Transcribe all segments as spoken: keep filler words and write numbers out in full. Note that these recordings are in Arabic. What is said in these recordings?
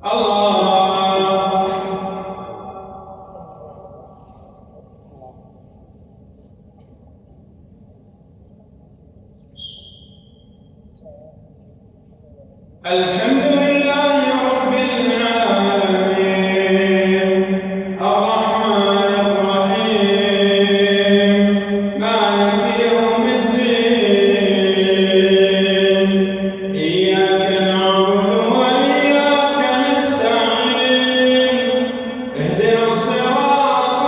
الحمد لله رب العالمين الرحمن الرحيم مالك يوم الدين إياك نعبد وإياك نستعين اهدنا الصراط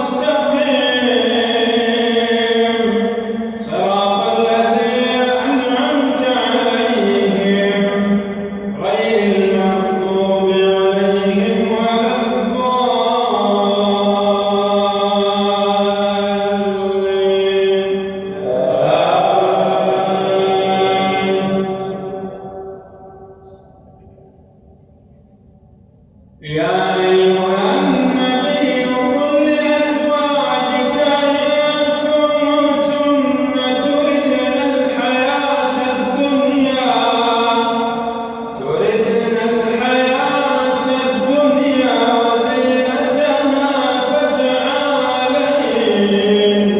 المستقيم صراط الذين أنعمت عليهم غير المغضوب عليهم ولا الضالين يا أيها النبي قل لأزواجك إن كنتن تردن الحياة الدنيا تردن الحياة الدنيا وزينتها فتعالين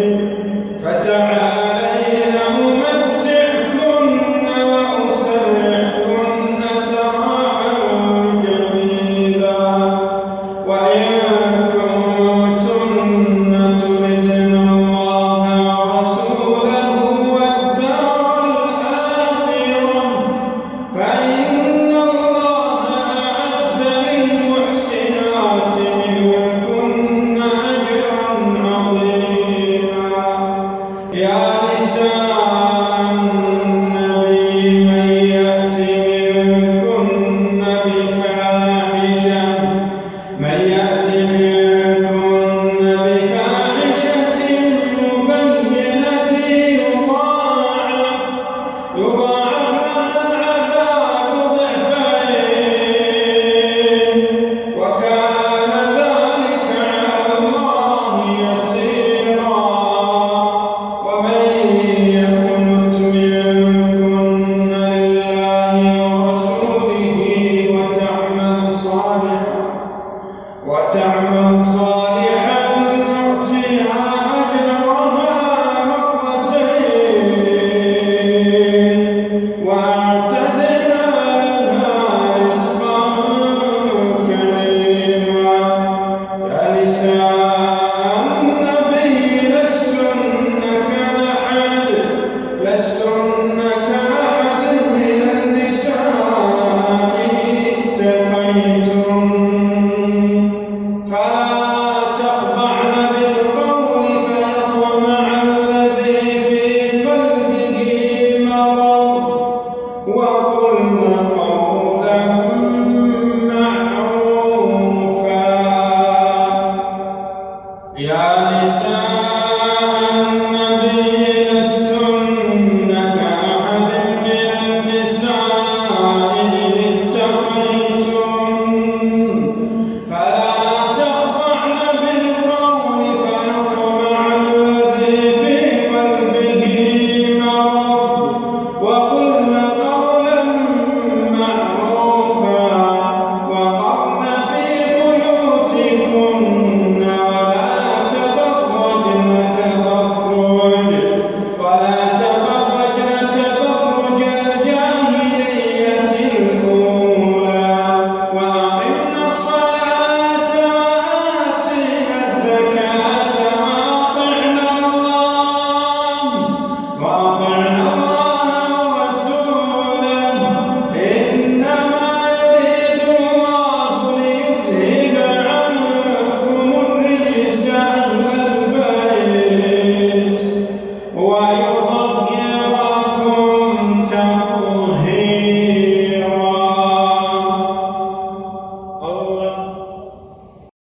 فتعالين أمتعكن وأسرحكن سراحا جميلا وإن كنتن تردن الله ورسوله والدار الآخرة فإن الله أعد للمحسنات منكن أجرا عظيما يا نساء النبي من يأت منكن بفاحشة من يأت منكن بفاحشة مبينة يضاعف يضاعف لها العذاب ضعفين وكان ذلك على الله يسيرا ومن يقنت منكن لله ورسوله وتعمل صالحا وتعمل صالحا نؤتها أجرها مرتين وأعتدنا لها رزقا كريما يا نساء النبي لستن كأحد لستن كأحد من النساء إن اتقيتم فلا تخضعن بالقول فيطمع الذي في قلبه مرض وقلن قولا معروفا يا نساء النبي لستن كأحد من النساء إن اتقيتم